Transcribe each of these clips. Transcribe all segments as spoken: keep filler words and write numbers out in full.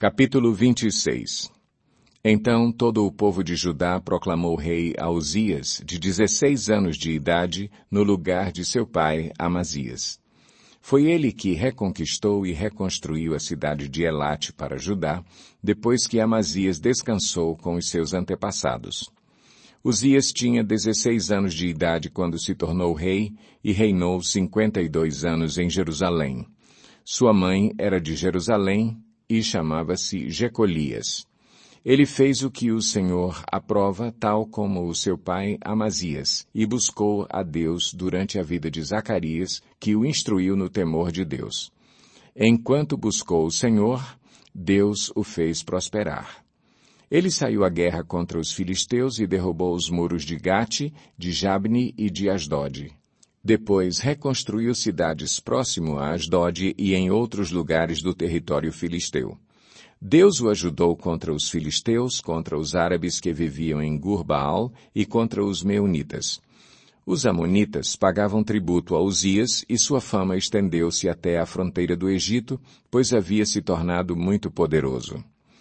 Capítulo vinte e seis. Então todo o povo de Judá proclamou rei a Uzias, de dezesseis anos de idade, no lugar de seu pai, Amazias. Foi ele que reconquistou e reconstruiu a cidade de Elate para Judá, depois que Amazias descansou com os seus antepassados. Uzias tinha dezesseis anos de idade quando se tornou rei e reinou cinquenta e dois anos em Jerusalém. Sua mãe era de Jerusalém e chamava-se Jecolias. Ele fez o que o Senhor aprova, tal como o seu pai Amazias, e buscou a Deus durante a vida de Zacarias, que o instruiu no temor de Deus. Enquanto buscou o Senhor, Deus o fez prosperar. Ele saiu à guerra contra os filisteus e derrubou os muros de Gate, de Jabne e de Asdod. Depois reconstruiu cidades próximo a Asdod e em outros lugares do território filisteu. Deus o ajudou contra os filisteus, contra os árabes que viviam em Gur-Baal e contra os meunitas. Os amonitas pagavam tributo a Uzias e sua fama estendeu-se até a fronteira do Egito, pois havia se tornado muito poderoso.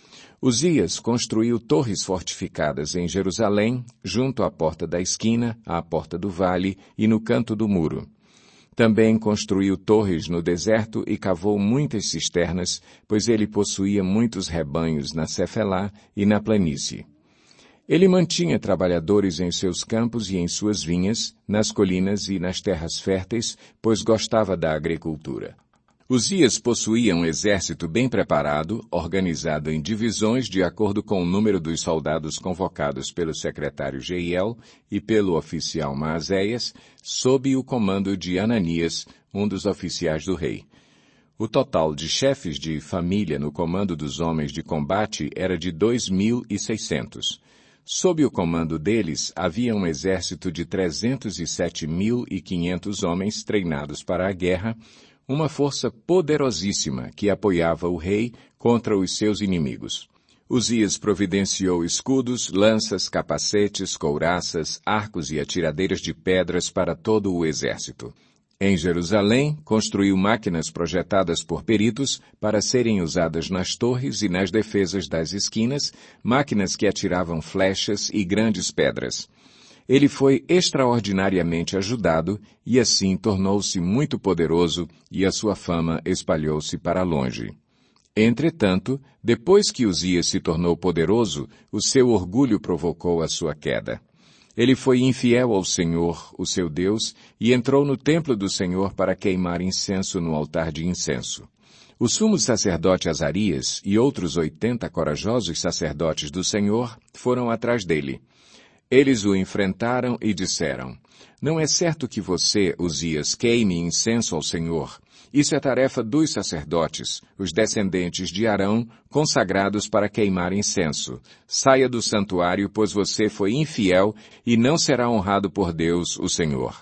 Uzias construiu torres fortificadas em Jerusalém, junto à porta da esquina, à porta do vale e no canto do muro. Também construiu torres no deserto e cavou muitas cisternas, pois ele possuía muitos rebanhos na Cefelá e na planície. Ele mantinha trabalhadores em seus campos e em suas vinhas, nas colinas e nas terras férteis, pois gostava da agricultura. Uzias possuía um exército bem preparado, organizado em divisões de acordo com o número dos soldados convocados pelo secretário Jeiel e pelo oficial Maazéias, sob o comando de Ananias, um dos oficiais do rei. O total de chefes de família no comando dos homens de combate era de dois mil e seiscentos. Sob o comando deles havia um exército de trezentos e sete mil e quinhentos homens treinados para a guerra, uma força poderosíssima que apoiava o rei contra os seus inimigos. Uzias providenciou escudos, lanças, capacetes, couraças, arcos e atiradeiras de pedras para todo o exército. Em Jerusalém, construiu máquinas projetadas por peritos para serem usadas nas torres e nas defesas das esquinas, máquinas que atiravam flechas e grandes pedras. Ele foi extraordinariamente ajudado e assim tornou-se muito poderoso e a sua fama espalhou-se para longe. Entretanto, depois que Uzias se tornou poderoso, o seu orgulho provocou a sua queda. Ele foi infiel ao Senhor, o seu Deus, e entrou no templo do Senhor para queimar incenso no altar de incenso. O sumo sacerdote Azarias e outros oitenta corajosos sacerdotes do Senhor foram atrás dele. Eles o enfrentaram e disseram, não é certo que você, Uzias, queime incenso ao Senhor. Isso é tarefa dos sacerdotes, os descendentes de Arão, consagrados para queimar incenso. Saia do santuário, pois você foi infiel e não será honrado por Deus, o Senhor.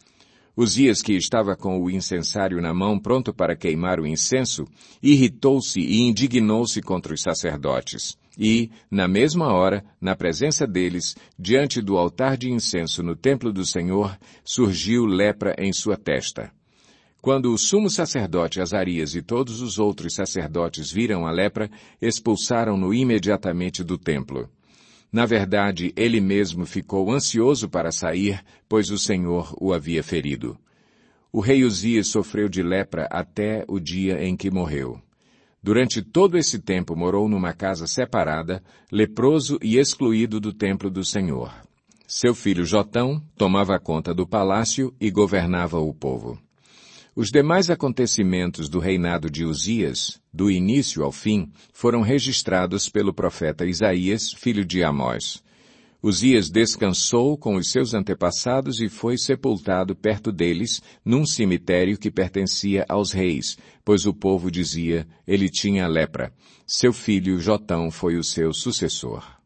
Uzias, que estava com o incensário na mão pronto para queimar o incenso, irritou-se e indignou-se contra os sacerdotes. E, na mesma hora, na presença deles, diante do altar de incenso no templo do Senhor, surgiu lepra em sua testa. Quando o sumo sacerdote Azarias e todos os outros sacerdotes viram a lepra, expulsaram-no imediatamente do templo. Na verdade, ele mesmo ficou ansioso para sair, pois o Senhor o havia ferido. O rei Uzias sofreu de lepra até o dia em que morreu. Durante todo esse tempo morou numa casa separada, leproso e excluído do templo do Senhor. Seu filho Jotão tomava conta do palácio e governava o povo. Os demais acontecimentos do reinado de Uzias, do início ao fim, foram registrados pelo profeta Isaías, filho de Amós. Uzias descansou com os seus antepassados e foi sepultado perto deles, num cemitério que pertencia aos reis, pois o povo dizia, ele tinha lepra. Seu filho Jotão foi o seu sucessor.